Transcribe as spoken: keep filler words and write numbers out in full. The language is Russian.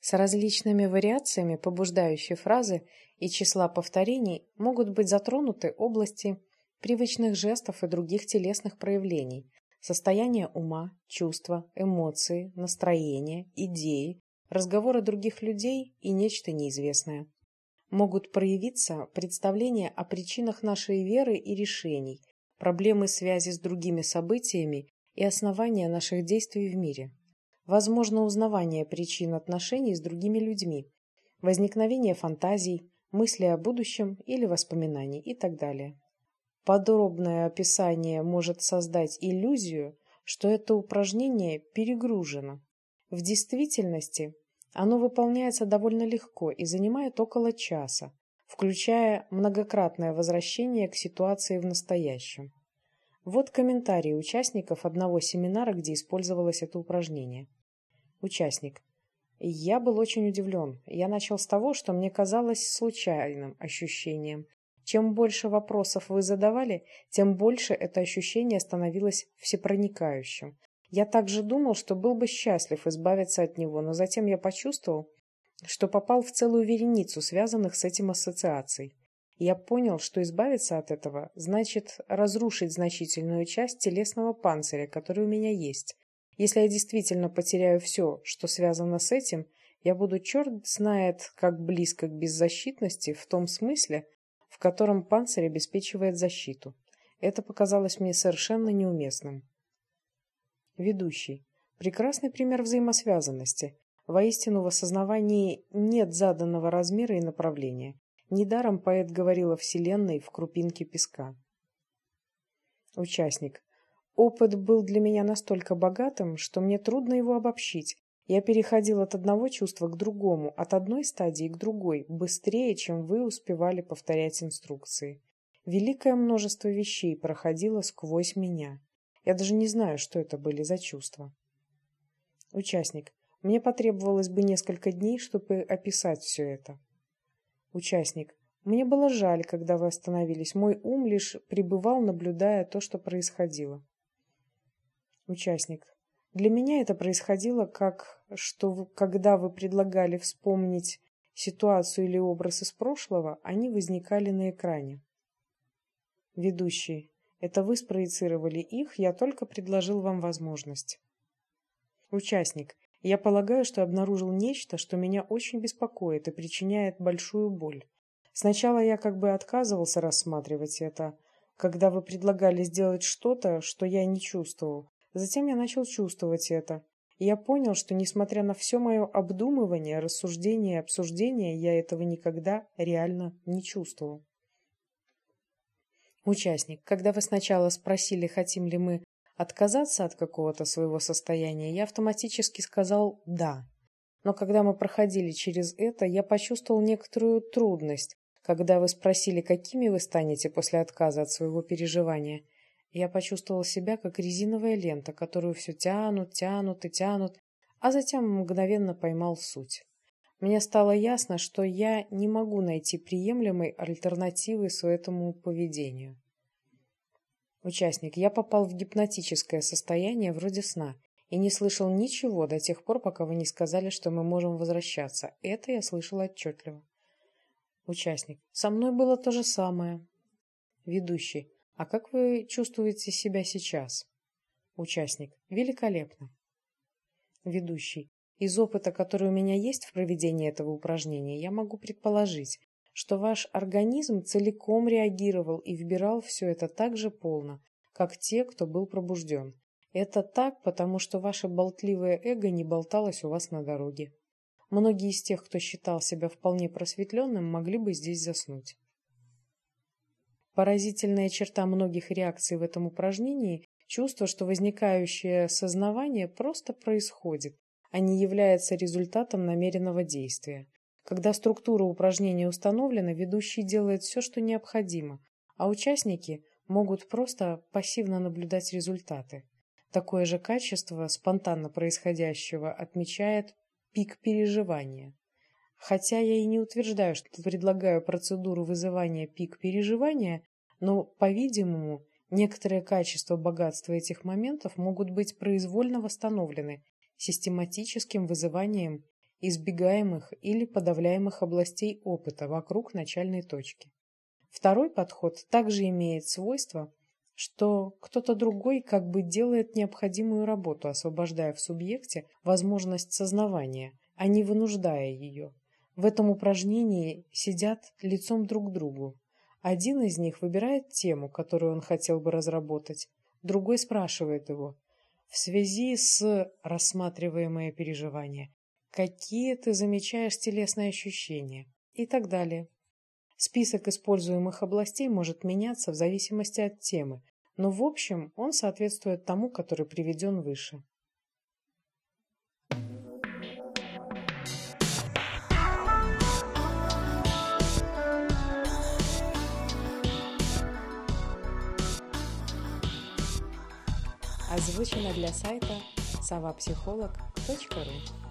С различными вариациями побуждающей фразы и числа повторений могут быть затронуты области привычных жестов и других телесных проявлений, состояние ума, чувства, эмоции, настроения, идеи, разговоры других людей и нечто неизвестное. Могут проявиться представления о причинах нашей веры и решений, проблемы связи с другими событиями и основания наших действий в мире. Возможно узнавание причин отношений с другими людьми, возникновение фантазий, мысли о будущем или воспоминаний и так далее. Подробное описание может создать иллюзию, что это упражнение перегружено. В действительности оно выполняется довольно легко и занимает около часа, включая многократное возвращение к ситуации в настоящем. Вот комментарии участников одного семинара, где использовалось это упражнение. Участник. Я был очень удивлен. Я начал с того, что мне казалось случайным ощущением. Чем больше вопросов вы задавали, тем больше это ощущение становилось всепроникающим. Я также думал, что был бы счастлив избавиться от него, но затем я почувствовал, что попал в целую вереницу связанных с этим ассоциаций. Я понял, что избавиться от этого значит разрушить значительную часть телесного панциря, который у меня есть. Если я действительно потеряю все, что связано с этим, я буду черт знает как близко к беззащитности в том смысле, в котором панцирь обеспечивает защиту. Это показалось мне совершенно неуместным. Ведущий. Прекрасный пример взаимосвязанности. Воистину в осознавании нет заданного размера и направления. Недаром поэт говорил о Вселенной в крупинке песка. Участник. Опыт был для меня настолько богатым, что мне трудно его обобщить. Я переходил от одного чувства к другому, от одной стадии к другой, быстрее, чем вы успевали повторять инструкции. Великое множество вещей проходило сквозь меня. Я даже не знаю, что это были за чувства. Участник. Мне потребовалось бы несколько дней, чтобы описать все это. Участник. Мне было жаль, когда вы остановились. Мой ум лишь пребывал, наблюдая то, что происходило. Участник. Для меня это происходило как, что вы, когда вы предлагали вспомнить ситуацию или образ из прошлого, они возникали на экране. Ведущий. Это вы спроецировали их, я только предложил вам возможность. Участник. Я полагаю, что обнаружил нечто, что меня очень беспокоит и причиняет большую боль. Сначала я как бы отказывался рассматривать это, когда вы предлагали сделать что-то, что я не чувствовал. Затем я начал чувствовать это. И я понял, что несмотря на все мое обдумывание, рассуждение и обсуждение, я этого никогда реально не чувствовал. Участник. Когда вы сначала спросили, хотим ли мы отказаться от какого-то своего состояния, я автоматически сказал «да». Но когда мы проходили через это, я почувствовал некоторую трудность. Когда вы спросили, какими вы станете после отказа от своего переживания, я почувствовал себя как резиновая лента, которую все тянут, тянут и тянут, а затем мгновенно поймал суть. Мне стало ясно, что я не могу найти приемлемой альтернативы этому поведению. Участник. Я попал в гипнотическое состояние вроде сна и не слышал ничего до тех пор, пока вы не сказали, что мы можем возвращаться. Это я слышал отчетливо. Участник. Со мной было то же самое. Ведущий. А как вы чувствуете себя сейчас? Участник. Великолепно. Ведущий. Из опыта, который у меня есть в проведении этого упражнения, я могу предположить, что ваш организм целиком реагировал и вбирал все это так же полно, как те, кто был пробужден. Это так, потому что ваше болтливое эго не болталось у вас на дороге. Многие из тех, кто считал себя вполне просветленным, могли бы здесь заснуть. Поразительная черта многих реакций в этом упражнении – чувство, что возникающее сознавание просто происходит, а не является результатом намеренного действия. Когда структура упражнения установлена, ведущий делает все, что необходимо, а участники могут просто пассивно наблюдать результаты. Такое же качество спонтанно происходящего отмечает пик переживания. Хотя я и не утверждаю, что предлагаю процедуру вызывания пик переживания, но, по-видимому, некоторые качества богатства этих моментов могут быть произвольно восстановлены систематическим вызыванием избегаемых или подавляемых областей опыта вокруг начальной точки. Второй подход также имеет свойство, что кто-то другой как бы делает необходимую работу, освобождая в субъекте возможность сознавания, а не вынуждая ее. В этом упражнении сидят лицом друг к другу. Один из них выбирает тему, которую он хотел бы разработать, другой спрашивает его: в связи с рассматриваемое переживание, какие ты замечаешь телесные ощущения и так далее. Список используемых областей может меняться в зависимости от темы, но в общем он соответствует тому, который приведен выше. Озвучено для сайта сова психолог точка ру.